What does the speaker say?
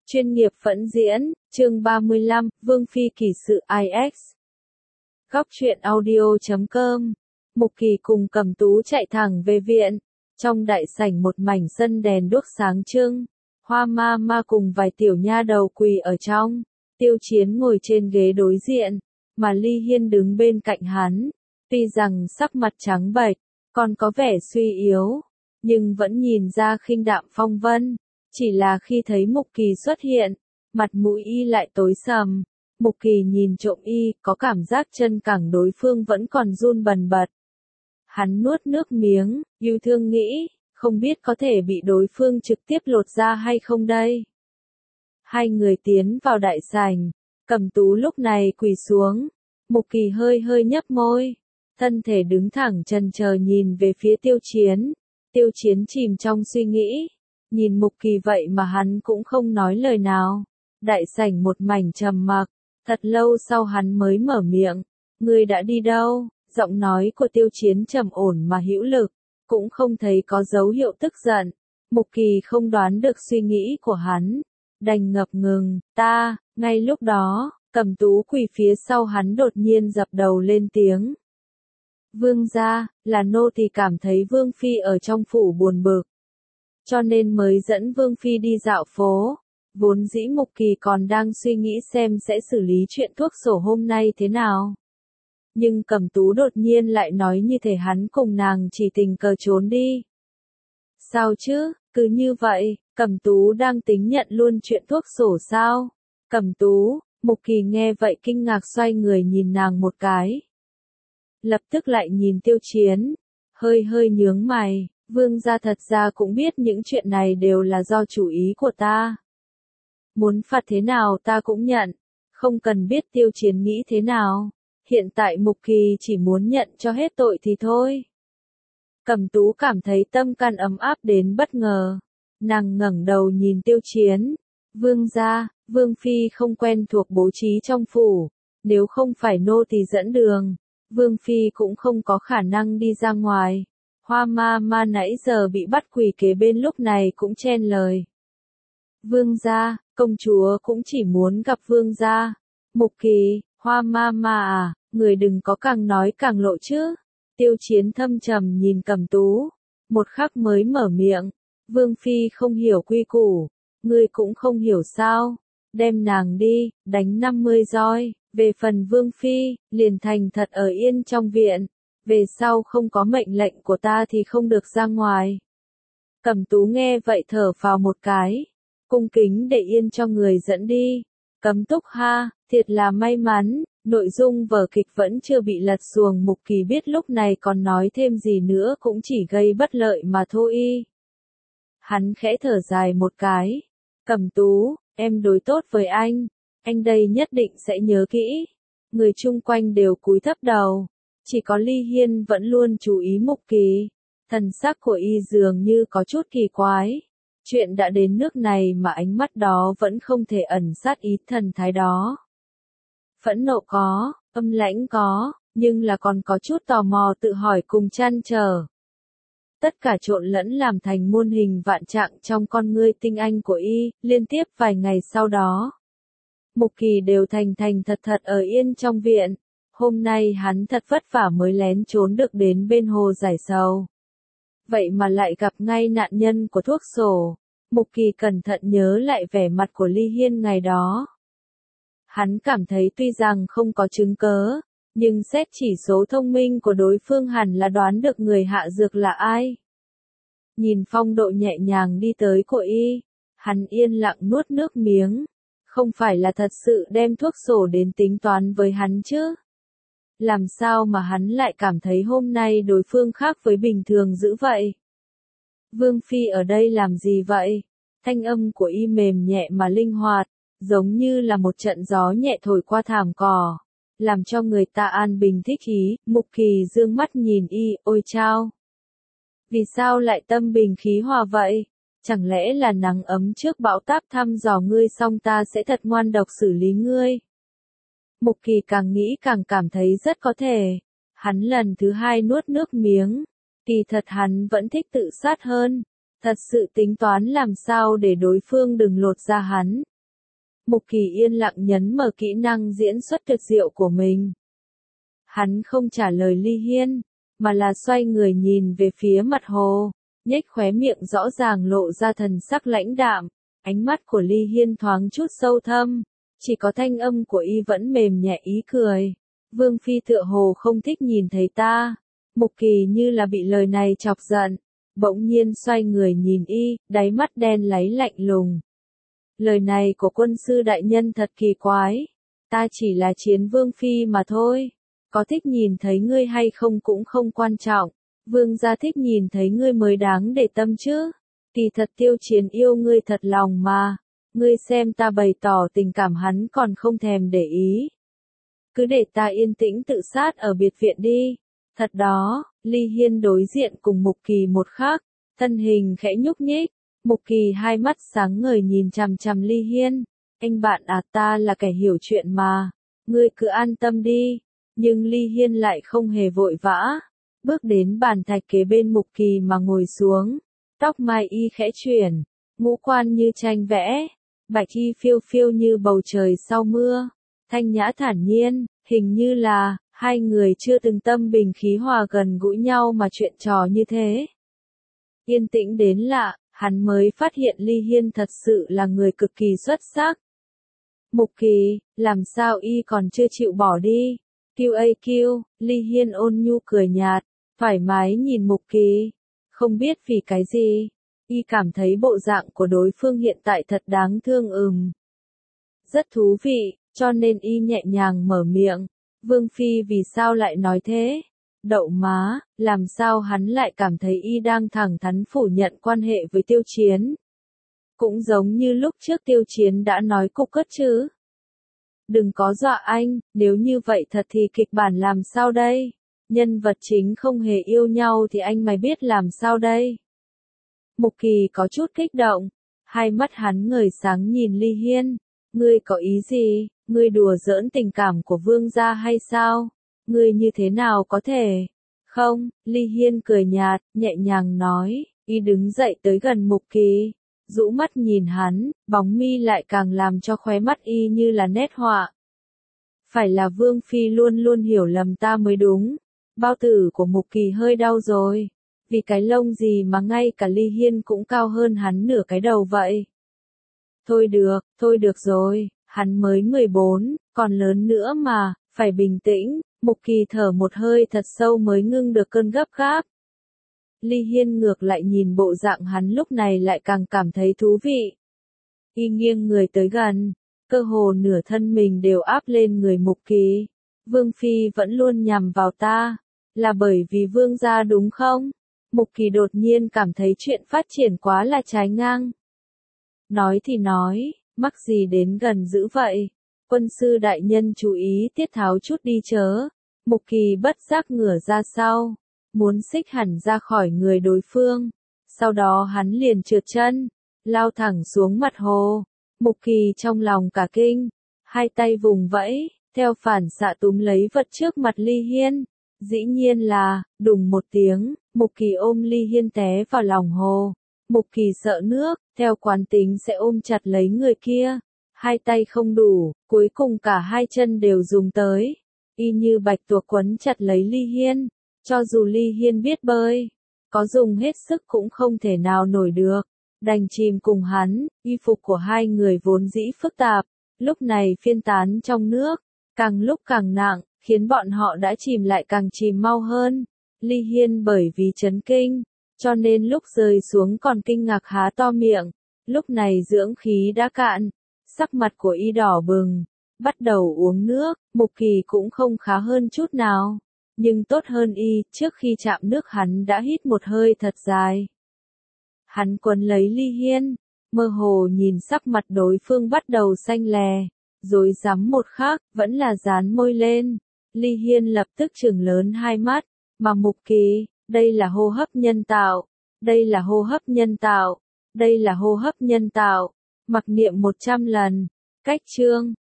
Chuyên nghiệp phẫn diễn, chương 35, Vương Phi kỳ sự IX. Góc truyện audio.com. Mục Kỳ cùng Cẩm Tú chạy thẳng về viện. Trong đại sảnh một mảnh sân đèn đuốc sáng trưng. Hoa ma ma cùng vài tiểu nha đầu quỳ ở trong. Tiêu Chiến ngồi trên ghế đối diện, mà Ly Hiên đứng bên cạnh hắn. Tuy rằng sắc mặt trắng bệch, còn có vẻ suy yếu, nhưng vẫn nhìn ra khinh đạm phong vân. Chỉ là khi thấy Mục Kỳ xuất hiện, mặt mũi y lại tối sầm. Mục Kỳ nhìn trộm y, có cảm giác chân cẳng đối phương vẫn còn run bần bật. Hắn nuốt nước miếng, yêu thương nghĩ, không biết có thể bị đối phương trực tiếp lột ra hay không đây. Hai người tiến vào đại sảnh, Cẩm Tú lúc này quỳ xuống. Mục Kỳ hơi hơi nhấp môi, thân thể đứng thẳng chần chờ nhìn về phía Tiêu Chiến. Tiêu Chiến chìm trong suy nghĩ. Nhìn Mục Kỳ vậy mà hắn cũng không nói lời nào. Đại sảnh một mảnh trầm mặc, thật lâu sau hắn mới mở miệng. Ngươi đã đi đâu? Giọng nói của Tiêu Chiến trầm ổn mà hữu lực, cũng không thấy có dấu hiệu tức giận. Mục Kỳ không đoán được suy nghĩ của hắn, đành ngập ngừng. Ngay lúc đó, Cẩm Tú quỳ phía sau hắn đột nhiên dập đầu lên tiếng. Vương gia, là nô tỳ cảm thấy Vương Phi ở trong phủ buồn bực, cho nên mới dẫn Vương Phi đi dạo phố. Vốn dĩ Mục Kỳ còn đang suy nghĩ xem sẽ xử lý chuyện thuốc sổ hôm nay thế nào. Nhưng Cẩm Tú đột nhiên lại nói như thể hắn cùng nàng chỉ tình cờ trốn đi. Sao chứ, cứ như vậy, Cẩm Tú đang tính nhận luôn chuyện thuốc sổ sao? Cẩm Tú, Mục Kỳ nghe vậy kinh ngạc xoay người nhìn nàng một cái. Lập tức lại nhìn Tiêu Chiến, hơi hơi nhướng mày. Vương gia thật ra cũng biết những chuyện này đều là do chủ ý của ta. Muốn phạt thế nào ta cũng nhận, không cần biết Tiêu Chiến nghĩ thế nào. Hiện tại Mục Kỳ chỉ muốn nhận cho hết tội thì thôi. Cẩm Tú cảm thấy tâm can ấm áp đến bất ngờ. Nàng ngẩng đầu nhìn Tiêu Chiến. Vương gia, Vương Phi không quen thuộc bố trí trong phủ. Nếu không phải nô tỳ dẫn đường, Vương Phi cũng không có khả năng đi ra ngoài. Hoa ma ma nãy giờ bị bắt quỳ kế bên lúc này cũng chen lời. Vương gia, công chúa cũng chỉ muốn gặp vương gia. Mục Kỳ, Hoa ma ma à, người đừng có càng nói càng lộ chứ. Tiêu Chiến thâm trầm nhìn Cẩm Tú, một khắc mới mở miệng. Vương Phi không hiểu quy củ, ngươi cũng không hiểu sao. Đem nàng đi, đánh 50 roi. Về phần Vương Phi, liền thành thật ở yên trong viện. Về sau không có mệnh lệnh của ta thì không được ra ngoài. Cẩm Tú nghe vậy thở phào một cái, cung kính để yên cho người dẫn đi. Cấm Túc ha, thiệt là may mắn, nội dung vở kịch vẫn chưa bị lật xuồng. Mục Kỳ biết lúc này còn nói thêm gì nữa cũng chỉ gây bất lợi mà thôi. Hắn khẽ thở dài một cái. Cẩm Tú, em đối tốt với anh đây nhất định sẽ nhớ kỹ. Người chung quanh đều cúi thấp đầu. Chỉ có Ly Hiên vẫn luôn chú ý Mục Kỳ. Thần sắc của y dường như có chút kỳ quái. Chuyện đã đến nước này mà ánh mắt đó vẫn không thể ẩn sát ý thần thái đó. Phẫn nộ có, âm lãnh có, nhưng là còn có chút tò mò tự hỏi cùng trăn trở. Tất cả trộn lẫn làm thành muôn hình vạn trạng trong con ngươi tinh anh của y. Liên tiếp vài ngày sau đó, Mục Kỳ đều thành thật thật ở yên trong viện. Hôm nay hắn thật vất vả mới lén trốn được đến bên hồ giải sầu. Vậy mà lại gặp ngay nạn nhân của thuốc sổ. Mục Kỳ cẩn thận nhớ lại vẻ mặt của Ly Hiên ngày đó. Hắn cảm thấy tuy rằng không có chứng cớ, nhưng xét chỉ số thông minh của đối phương hẳn là đoán được người hạ dược là ai. Nhìn phong độ nhẹ nhàng đi tới của y, hắn yên lặng nuốt nước miếng. Không phải là thật sự đem thuốc sổ đến tính toán với hắn chứ? Làm sao mà hắn lại cảm thấy hôm nay đối phương khác với bình thường dữ vậy? Vương Phi ở đây làm gì vậy? Thanh âm của y mềm nhẹ mà linh hoạt, giống như là một trận gió nhẹ thổi qua thảm cỏ, làm cho người ta an bình thích ý. Mục Kỳ dương mắt nhìn y, ôi chao! Vì sao lại tâm bình khí hòa vậy? Chẳng lẽ là nắng ấm trước bão táp thăm dò ngươi xong ta sẽ thật ngoan độc xử lý ngươi? Mục Kỳ càng nghĩ càng cảm thấy rất có thể. Hắn lần thứ hai nuốt nước miếng. Kỳ thật hắn vẫn thích tự sát hơn. Thật sự tính toán làm sao để đối phương đừng lột ra hắn. Mục Kỳ yên lặng nhấn mở kỹ năng diễn xuất tuyệt diệu của mình. Hắn không trả lời Ly Hiên, mà là xoay người nhìn về phía mặt hồ, nhếch khóe miệng rõ ràng lộ ra thần sắc lãnh đạm. Ánh mắt của Ly Hiên thoáng chút sâu thâm, chỉ có thanh âm của y vẫn mềm nhẹ ý cười. Vương Phi tựa hồ không thích nhìn thấy ta. Mục Kỳ như là bị lời này chọc giận, bỗng nhiên xoay người nhìn y, đáy mắt đen láy lạnh lùng. Lời này của quân sư đại nhân thật kỳ quái. Ta chỉ là chiến vương phi mà thôi. Có thích nhìn thấy ngươi hay không cũng không quan trọng. Vương gia thích nhìn thấy ngươi mới đáng để tâm chứ. Kỳ thật Tiêu Chiến yêu ngươi thật lòng mà. Ngươi xem ta bày tỏ tình cảm hắn còn không thèm để ý. Cứ để ta yên tĩnh tự sát ở biệt viện đi. Thật đó, Ly Hiên đối diện cùng Mục Kỳ một khắc, thân hình khẽ nhúc nhích. Mục Kỳ hai mắt sáng ngời nhìn chằm chằm Ly Hiên. Anh bạn à, ta là kẻ hiểu chuyện mà. Ngươi cứ an tâm đi. Nhưng Ly Hiên lại không hề vội vã. Bước đến bàn thạch kế bên Mục Kỳ mà ngồi xuống. Tóc mai y khẽ chuyển. Ngũ quan như tranh vẽ. Bạch y phiêu phiêu như bầu trời sau mưa. Thanh nhã thản nhiên, hình như là hai người chưa từng tâm bình khí hòa gần gũi nhau mà chuyện trò như thế. Yên tĩnh đến lạ, hắn mới phát hiện Ly Hiên thật sự là người cực kỳ xuất sắc. Mục Kỳ, làm sao y còn chưa chịu bỏ đi? QAQ, Ly Hiên ôn nhu cười nhạt, thoải mái nhìn Mục Kỳ. Không biết vì cái gì, y cảm thấy bộ dạng của đối phương hiện tại thật đáng thương Rất thú vị, cho nên y nhẹ nhàng mở miệng. Vương Phi vì sao lại nói thế? Đậu má, làm sao hắn lại cảm thấy y đang thẳng thắn phủ nhận quan hệ với Tiêu Chiến? Cũng giống như lúc trước Tiêu Chiến đã nói cục cất chứ. Đừng có dọa anh, nếu như vậy thật thì kịch bản làm sao đây? Nhân vật chính không hề yêu nhau thì anh mày biết làm sao đây? Mục Kỳ có chút kích động, hai mắt hắn ngời sáng nhìn Ly Hiên. Ngươi có ý gì? Ngươi đùa giỡn tình cảm của vương gia hay sao? Ngươi như thế nào có thể? Không, Ly Hiên cười nhạt, nhẹ nhàng nói, y đứng dậy tới gần Mục Kỳ, rũ mắt nhìn hắn, bóng mi lại càng làm cho khóe mắt y như là nét họa. Phải là Vương Phi luôn luôn hiểu lầm ta mới đúng. Bao tử của Mục Kỳ hơi đau rồi, vì cái lông gì mà ngay cả Ly Hiên cũng cao hơn hắn nửa cái đầu vậy. Thôi được rồi, hắn mới 14, còn lớn nữa mà, phải bình tĩnh. Mục Kỳ thở một hơi thật sâu mới ngưng được cơn gấp gáp. Ly Hiên ngược lại nhìn bộ dạng hắn lúc này lại càng cảm thấy thú vị. Y nghiêng người tới gần, cơ hồ nửa thân mình đều áp lên người Mục Kỳ. Vương Phi vẫn luôn nhằm vào ta, là bởi vì vương gia đúng không? Mục Kỳ đột nhiên cảm thấy chuyện phát triển quá là trái ngang. Nói thì nói, mắc gì đến gần dữ vậy? Quân sư đại nhân chú ý tiết tháo chút đi chớ. Mục Kỳ bất giác ngửa ra sau, muốn xích hẳn ra khỏi người đối phương. Sau đó hắn liền trượt chân, lao thẳng xuống mặt hồ. Mục Kỳ trong lòng cả kinh, hai tay vùng vẫy, theo phản xạ túm lấy vật trước mặt Ly Hiên. Dĩ nhiên là, đùng một tiếng, Mục Kỳ ôm Ly Hiên té vào lòng hồ. Mục Kỳ sợ nước, theo quán tính sẽ ôm chặt lấy người kia. Hai tay không đủ, cuối cùng cả hai chân đều dùng tới. Y như bạch tuộc quấn chặt lấy Ly Hiên. Cho dù Ly Hiên biết bơi, có dùng hết sức cũng không thể nào nổi được. Đành chìm cùng hắn, y phục của hai người vốn dĩ phức tạp, lúc này phiên tán trong nước, càng lúc càng nặng, khiến bọn họ đã chìm lại càng chìm mau hơn. Ly Hiên bởi vì chấn kinh, cho nên lúc rơi xuống còn kinh ngạc há to miệng, lúc này dưỡng khí đã cạn, sắc mặt của y đỏ bừng, bắt đầu uống nước. Mục Kỳ cũng không khá hơn chút nào, nhưng tốt hơn y, trước khi chạm nước hắn đã hít một hơi thật dài. Hắn quấn lấy Ly Hiên, mơ hồ nhìn sắc mặt đối phương bắt đầu xanh lè, rồi rắm một khắc, vẫn là dán môi lên. Ly Hiên lập tức trừng lớn hai mắt, mà Mục Kỳ, đây là hô hấp nhân tạo, đây là hô hấp nhân tạo, đây là hô hấp nhân tạo. Mặc niệm 100 lần, cách chương.